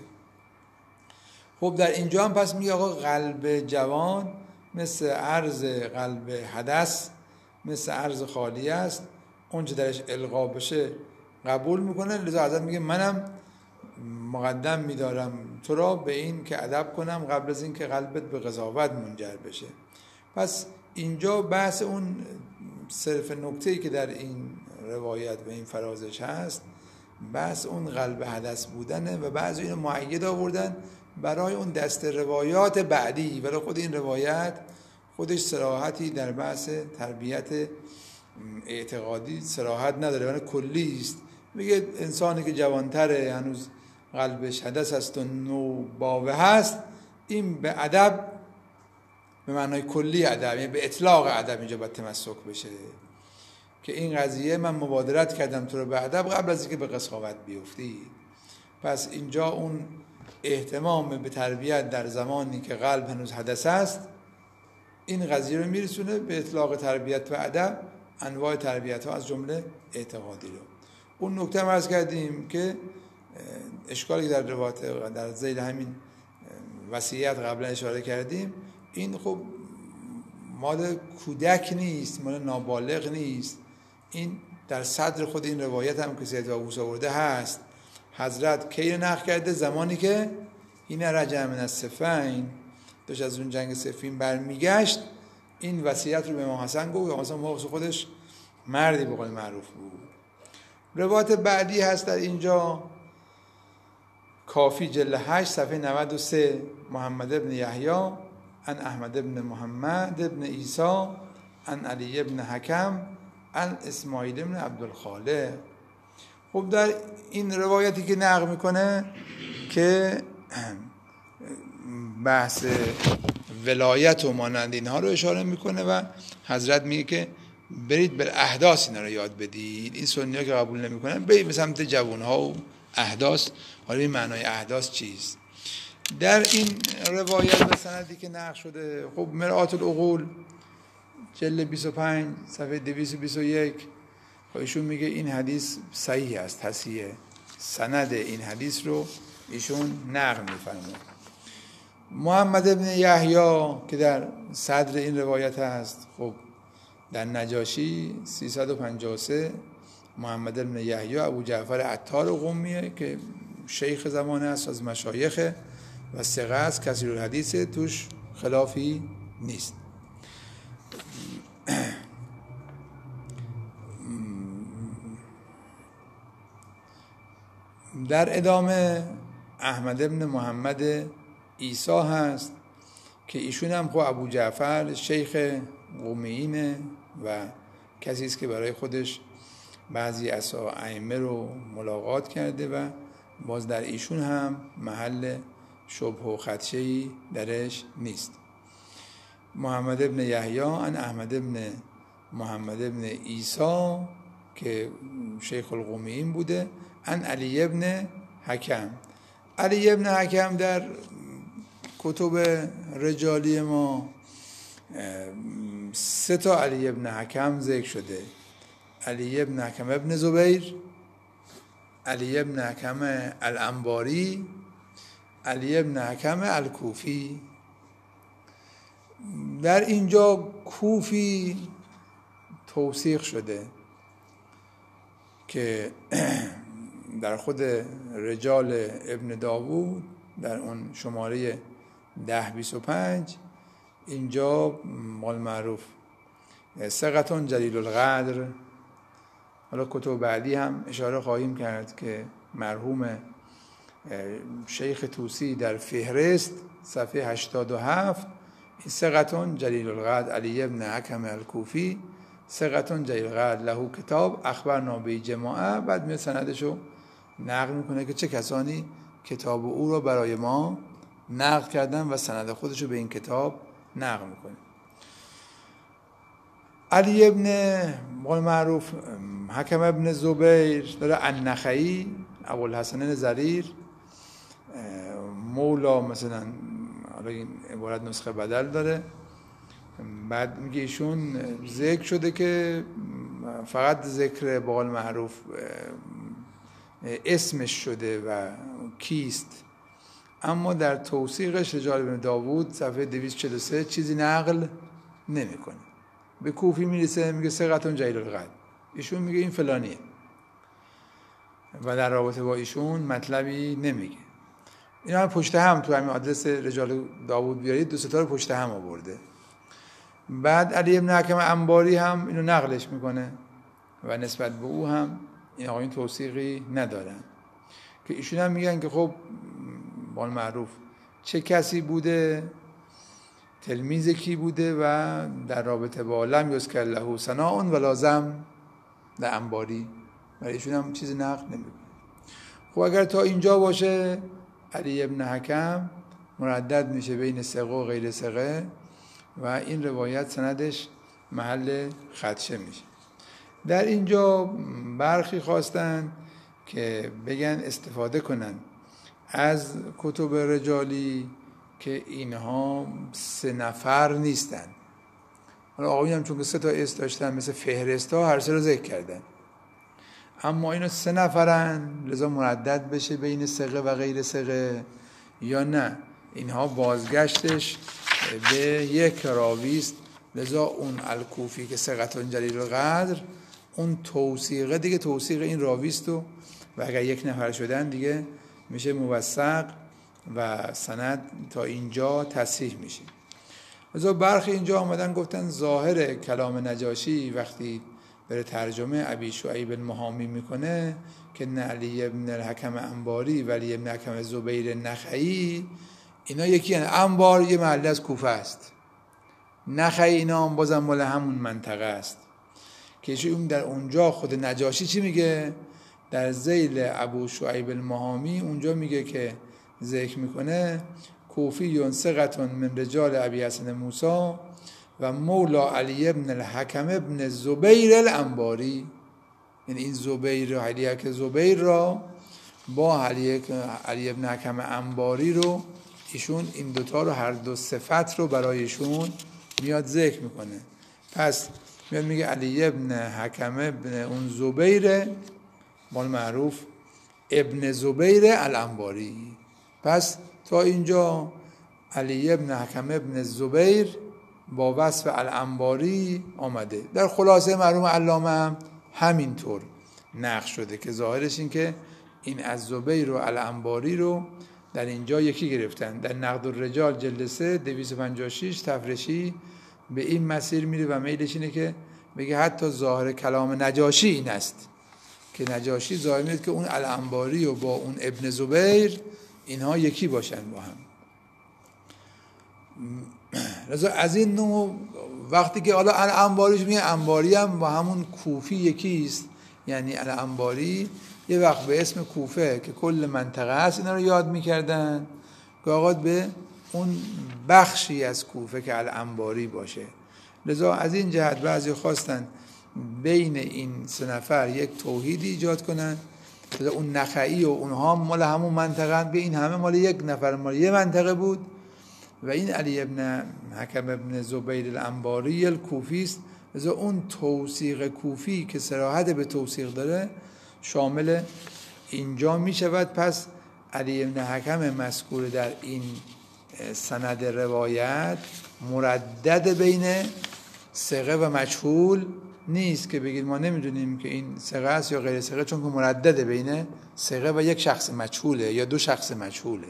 Speaker 1: خب در اینجا هم پس میگه آقا قلب جوان مثل عرض قلب حدث مثل عرض خالی است، اونچه درش القا بشه قبول میکنه. لذا حضرت میگه منم مقدم میدارم تو را به این که ادب کنم قبل از این که قلبت به قضاوت منجر بشه. پس اینجا بحث اون صرف نکته‌ای که در این روایت و این فرازش هست بحث اون قلب حدث بودنه و بعضی اینو مؤید آوردن برای اون دست روایات بعدی، ولی خود این روایت خودش صراحتی در بحث تربیت اعتقادی صراحت نداره، ولی کلی است. میگه انسانی که جوانتره هنوز قلبش حدث است و نو باوه هست، این به ادب به معنای کلی ادب، یعنی به اطلاق ادب اینجا باید تمسک بشه که این قضیه من مبادرت کردم تو رو به ادب قبل از اینکه به قساوت بیفتی. پس اینجا اون اهتمام به تربیت در زمانی که قلب هنوز حدث است این قضیه رو میرسونه به اطلاق تربیت و ادب انواع تربیت ها از جمله اعتقادی رو. اون نکته هم عرض کردیم که اشکالی که در روایت در ذیل همین وصیت قبلا اشاره کردیم، این خب مال کودک نیست، مال نابالغ نیست، این در صدر خود این روایت هم که سید طاووس آورده هست. حضرت کی نقل کرده؟ زمانی که این رجع من الصفین، داشت از اون جنگ صفین برمیگشت، این وصیت رو به امام حسن گفت. امام حسن موقع خودش مردی به قول معروف بود. روایت بعدی هست در اینجا، کافی جلد هشت صفحه نود و سه، محمد ابن یحیی عن احمد ابن محمد ابن عیسی عن علی ابن حکم عن اسماعیل ابن عبدالخالق. خب در این روایتی که نقل میکنه که بحث ولایت و مانند اینها رو اشاره میکنه و حضرت میگه که برید به احداث اینا رو یاد بدید. این سنی‌ها که قبول نمیکنن برید به سمت جوان‌ها و احداث. حالا این معنای احداث چیست؟ در این روایت و سندی که نقل شده، خب مرآت العقول جلد بیست و پنج صفحه دویست و بیست و یک، خب ایشون میگه این حدیث صحیح است، تصحیح سند این حدیث رو ایشون نقل میفرمه. محمد ابن یحیی که در صدر این روایت هست، خب در نجاشی سیصد و پنجاه و سه محمد ابن یحیی ابو جعفر عطار قمیه که شیخ زمانه است، از مشایخ و ثقه است، کثیر الحدیث، توش خلافی نیست. در ادامه احمد ابن محمد عیسی هست که ایشون هم خب ابو جعفر شیخ قمیینه و کسی است که برای خودش بعضی از ائمه رو ملاقات کرده و باز در ایشون هم محل شبه و خدشه‌ای درش نیست. محمد ابن یحیی عن احمد ابن محمد ابن عیسی که شیخ القمیین بوده، عن علی ابن حکم. علی ابن حکم در کتب رجالی ما سه تا علی ابن حکم ذکر شده: علی ابن حکم ابن زبیر، علی ابن حکم الانباری، علی ابن حکم الکوفی. در اینجا کوفی توثیق شده که در خود رجال ابن داوود در اون شماره ده بیست و پنج اینجا مال معروف ثقتون جلیل القدر. حالا کتب بعدی هم اشاره خواهیم کرد که مرحوم شیخ طوسی در فهرست صفحه هشتاد و هفت این ثقتون جلیل القدر علی ابن حکم الکوفی ثقتون جلیل القدر له کتاب اخبرنا به جماعه، بعد می سندشو نقل میکنه که چه کسانی کتاب او رو برای ما نقل کردن و سند خودشو به این کتاب نقل میکنه. علی ابن قول معروف حکم ابن زبیر داره النخعی ابوالحسن زریر مولا، مثلا حالا این عبارت نسخه بدل داره، بعد میگه ایشون ذکر شده که فقط ذکر به قول معروف اسمش شده و کیست، اما در توثیقش رجال ابن داوود صفحه دویست و چهل و سه چیزی نقل نمیکنه. به کوفی میرسه میگه ثقتون جلیل القدر، ایشون میگه این فلانیه و در رابطه با ایشون مطلبی نمیگه. اینا هم پشت هم تو همین آدرس رجال داوود بیارید دو ستا رو پشت هم آورده. بعد علی ابن حکم انباری هم اینو نقلش میکنه و نسبت به او هم این آقایون توثیقی ندارن که ایشون هم میگن که خب بال معروف چه کسی بوده، تلمیذ کی بوده و در رابطه با لم یذکر له ثناء و لازم در انباری برای ایشون هم چیزی نقل نمیکنه. خب اگر تا اینجا باشه علی ابن حکم مردد میشه بین ثقه و غیر ثقه و این روایت سندش محل خدشه میشه. در اینجا برخی خواستن که بگن استفاده کنن از کتب رجالی که اینها سه نفر نیستن، حالا آقایون هم چون که سه تا اسم داشتن مثل فهرستا هر سه رو ذکر کردن، اما اینا سه نفرن لذا مردد بشه بین ثقه و غیر ثقه یا نه اینها بازگشتش به یک راوی است، لذا اون الکوفی که ثقة جلیل القدر اون توثیقه دیگه توثیق این راوی است و و اگر یک نفر شدن دیگه میشه موثق و سند تا اینجا تصحیح میشه. لذا برخی اینجا آمدن گفتن ظاهر کلام نجاشی وقتی بره ترجمه ابی شعیب المهامی میکنه که نه علی ابن الحکم انباری ولی ابن حکم زبیر نخعی اینا یکی هن. انبار یه محله از کوفه است، نخعی اینا هم بازم مال همون منطقه است که اون در اونجا خود نجاشی چی میگه؟ در ذیل ابو شعیب المهامی اونجا میگه که ذکر میکنه کوفی ثقة من رجال ابی حسن موسی و مولا علی ابن الحکم ابن زبیر الانباری، یعنی این زبیر علی که زبیر را با علی علی ابن حکم انباری رو ایشون این دوتا رو هر دو صفت رو برایشون میاد ذکر میکنه. پس میاد میگه علی ابن حکم ابن اون زبیر مال معروف ابن زبیر الانباری. پس تا اینجا علی ابن حکم ابن زبیر با وصف الانباری آمده. در خلاصه مرحوم علامه هم همینطور نقش شده که ظاهرش این که این از زبیر و الانباری رو در اینجا یکی گرفتن. در نقد الرجال جلد سه دویست و پنجاه و شش تفرشی به این مسیر میره و میلش اینه که بگه حتی ظاهر کلام نجاشی این است که نجاشی ظاهر میاد که اون الانباری و با اون ابن زبیر اینها یکی باشن با هم. لذا از این نوع وقتی که حالا الانباریش میگه انباری هم با همون کوفی یکی است، یعنی الانباری یه وقت به اسم کوفه که کل منطقه هست اینا رو یاد میکردن که آقا به اون بخشی از کوفه که الانباری باشه. لذا از این جهت بعضی خواستن بین این سه نفر یک توحیدی ایجاد کنن، لذا اون نخعی و اونها مال همون منطقه هم، به این همه مال یک نفر مال یه منطقه بود و این علی ابن حکم ابن زبیر الانباری الکوفی است. لذا اون توثیق کوفی که صراحت به توثیق داره شامل اینجا می شود. پس علی ابن حکم مذکور در این سند روایت مردد بین ثقه و مجهول نیست که بگید ما نمیدونیم که این ثقه است یا غیر ثقه، چون که مردد بین ثقه و یک شخص مجهوله یا دو شخص مجهوله.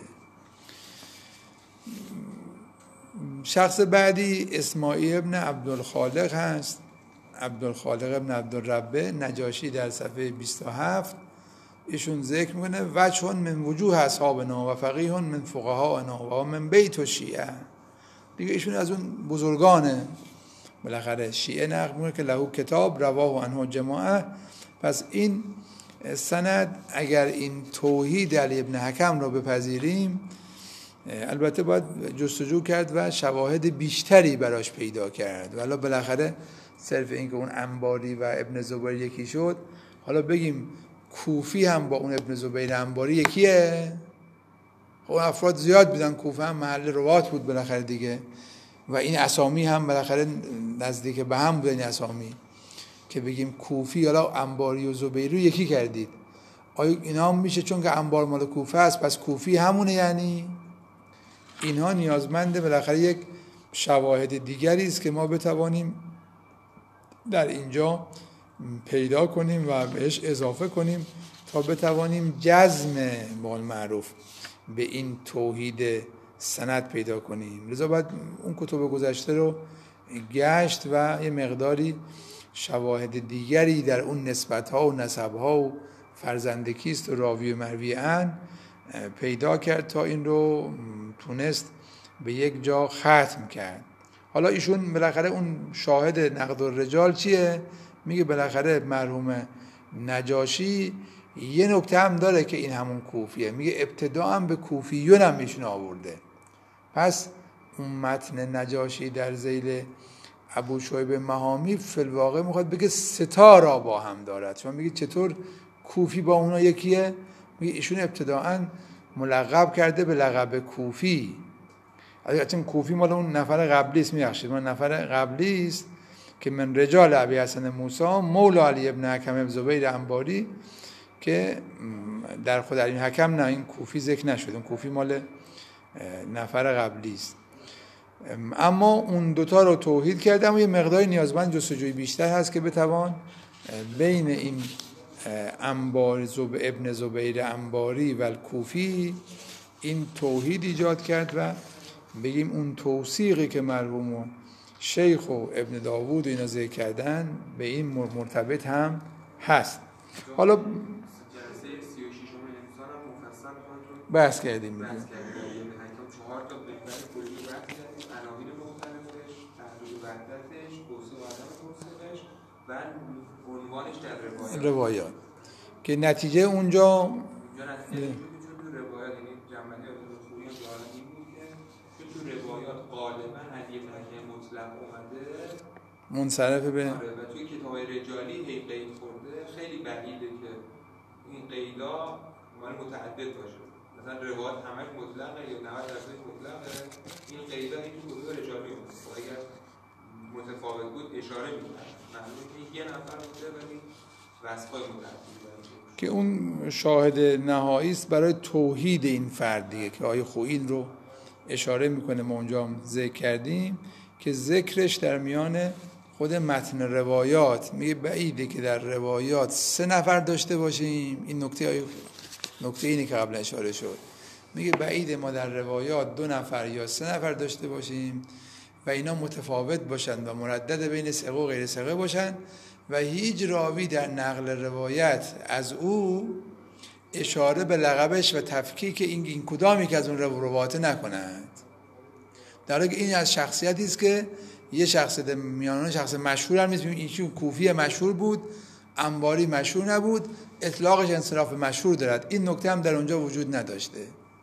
Speaker 1: شخص بعدی اسماعیل ابن عبدالخالق هست، عبدالخالق ابن عبدالربه. نجاشی در صفحه بیست و هفت ایشون ذکر میکنه وجه من وجوه اصحابنا و فقیه من فقهاءنا و من بیت و شیعه. دیگه ایشون از اون بزرگانه بالاخره شیعه نقل میکنه که له کتاب رواه عنه جماعه. پس این سند اگر این توحید علی ابن حکم رو بپذیریم البته باید جستجو کرد و شواهد بیشتری براش پیدا کرد، ولی بالاخره صرف این که اون انباری و ابن زبیر یکی شد، حالا بگیم کوفی هم با اون ابن زبیر انباری یکیه. خب افراد زیاد بودن، کوفه هم محل روات بود بالاخره دیگه و این اسامی هم بالاخره نزدیک به هم بود. این اسامی که بگیم کوفی حالا انباری و زبیری یکی کردید، آیا اینا هم میشه چون که انبار مال کوفه است پس کوفی همونه؟ یعنی اینها نیازمند بالاخره یک شواهد دیگری است که ما بتوانیم در اینجا پیدا کنیم و بهش اضافه کنیم تا بتوانیم جزم بال معروف به این توحید سند پیدا کنیم. لذا باید اون کتب گذشته رو گشت و یه مقداری شواهد دیگری در اون نسبت‌ها و نسب‌ها و فرزندکیست و راوی و مروی ان پیدا کرد تا این رو تونست به یک جا ختم کرد. حالا ایشون بالاخره اون شاهد نقد الرجال چیه؟ میگه بالاخره مرحوم نجاشی یه نکته هم داره که این همون کوفیه، میگه ابتدا هم به کوفیون هم ایشون آورده. پس اون متن نجاشی در ذیل ابو شعیب مهامی فی الواقع میخواد بگه ستا را با هم دارد. شما میگه چطور کوفی با اونا یکیه؟ میگه ایشون ابتداً ملقب کرده به لقب کوفی. البته کوفی مال اون نفر قبلی است، میبخشید مال نفر قبلی است که من رجال ابی حسن موسی مولا علی ابن حکم ابن زبیر انباری که در خود علی حکم نه، این کوفی ذکر نشد، اون کوفی مال نفر قبلی است. اما اون دوتا رو توحید کردم و یه مقداری نیازمند جستجوی بیشتر هست که بتوان بین این انبار زب ابن زبیر انباری و کوفی این توحید ایجاد کرد و بگیم اون توثیقی که مرحوم و شیخ و ابن داوود اینا ذکر کردن به این مرتبط هم هست. حالا
Speaker 2: جلسه سی و شش انسان هم مفصل خودتون
Speaker 1: بحث کردیم
Speaker 2: بحث کردیم. حکم چهار تا بهتر کلی بحث کردیم، عناوین مختلفش، تحلیل وحدتش، توصیف و عدم توصیفش و عنوانش در روایات
Speaker 1: روایات که نتیجه اونجا
Speaker 2: اونجا نتیجه بود که تو روایات، یعنی جنبندی خوبی جالب این بود که تو روایات غالبا علی بن حکم مطلق اومده
Speaker 1: منصرف به
Speaker 2: آره و توی کتاب‌های رجالی هی قید خورده. خیلی بعیده که این قیدا مال متعدد باشه، مثلا روایات همش مطلقه یا نود درصد مطلقه، این قیدا این تو کتاب رجالی اومده و اگر متفاوت بود اشاره می‌کنه معلومه که یه نفر بوده ولی وصف‌های متعددی
Speaker 1: که اون شاهد نهایی است برای توحید این فرد دیگه که آیه خویل رو اشاره میکنه. ما اونجا هم ذکر کردیم که ذکرش در میان خود متن روایات میگه بعیده که در روایات سه نفر داشته باشیم. این نکته آیه نکته اینه که قبل اشاره شد، میگه بعیده ما در روایات دو نفر یا سه نفر داشته باشیم و اینا متفاوت باشن و مردد بین ثقه و غیر ثقه باشن و هیچ راوی در نقل روایت از او اشاره به لقبش و تفکیک این این کدامی که از اون روایت نکنند، در حالی که این از شخصیتی است که یه شخصیت میانه شخص مشهور هم نیست. این کوفی مشهور بود، انباری مشهور نبود، اطلاقش انصراف مشهور دارد. این نکته هم در اونجا وجود نداشته.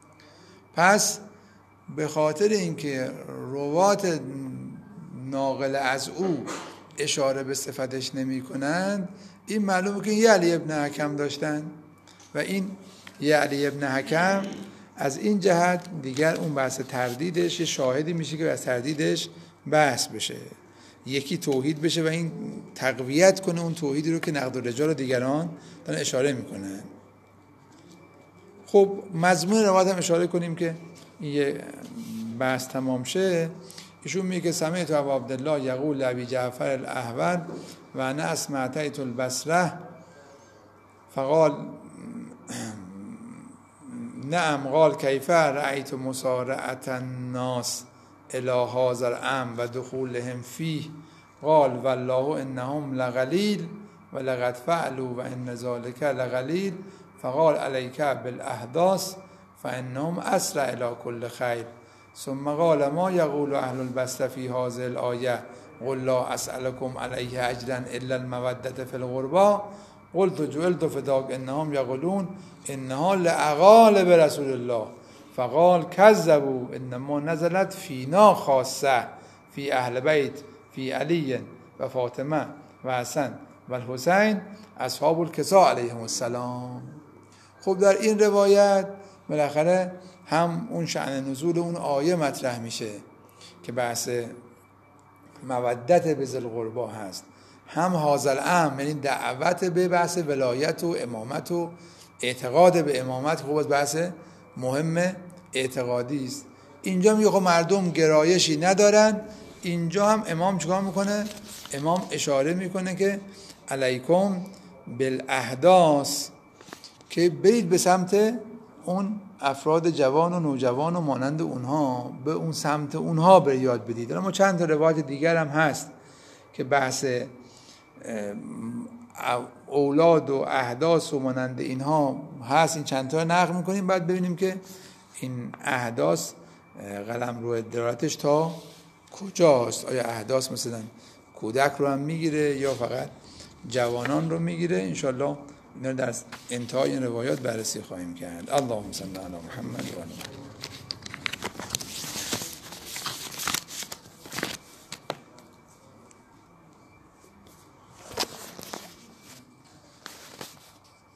Speaker 1: پس به خاطر اینکه روات ناقل از او اشاره به صفتش نمی کنند، این معلومه که یه علی ابن حکم داشتن و این یه علی ابن حکم از این جهت دیگر اون بحث تردیدش یه شاهدی میشه که از تردیدش بحث بشه، یکی توحید بشه و این تقویت کنه اون توحیدی رو که نقد الرجال و دیگران دارن اشاره میکنن. خب مضمون روایت هم اشاره کنیم که یه بحث تمام شه. ایشون میگه که سمعت ابا عبدالله یقول ابی جعفر الاحول و انا اسمعت البصره فقال نعم قال کیف رأیت مسارعة الناس الى هذا الامر و دخولهم فيه قال والله انهم لقلیل و لقد فعلوا و ان ذلك لقلیل فقال عليك بالاحداث فانهم اسرع الى كل خير ثم قال ما يقول اهل البصره في هذه الايه قل لا اسالكم عليه اجرا الا الموده في القربى قلت جعلت فداك انهم يقولون انها لاقال برسول الله فقال كذبوا انما نزلت فينا خاصه في اهل بيت في علي و فاطمه و حسن و الحسین اصحاب الکساء علیهم السلام. خب در این روایت بالاخره هم اون شأن نزول اون آیه مطرح میشه که بحث مودت به ذی القربی هست، هم حاصل ام یعنی دعوت به بحث ولایت و امامت و اعتقاد به امامت. خب بحث مهم اعتقادی است. اینجا میگه خب مردم گرایشی ندارن. اینجا هم امام چیکار میکنه؟ امام اشاره میکنه که علیکم بالاحداث، که برید به سمت اون افراد جوان و نوجوان و مانند اونها، به اون سمت اونها به یاد بدید. اما چند تا روایت دیگر هم هست که بحث اولاد و احداث و مانند اینها هست. این چند تا نقل میکنیم، بعد ببینیم که این احداث قلم رو دلالتش تا کجاست. آیا احداث مثلا کودک رو هم میگیره یا فقط جوانان رو میگیره؟ انشالله اینا در انتهای این روایات بررسی خواهیم کرد. اللهم صل علی محمد و علی محمد.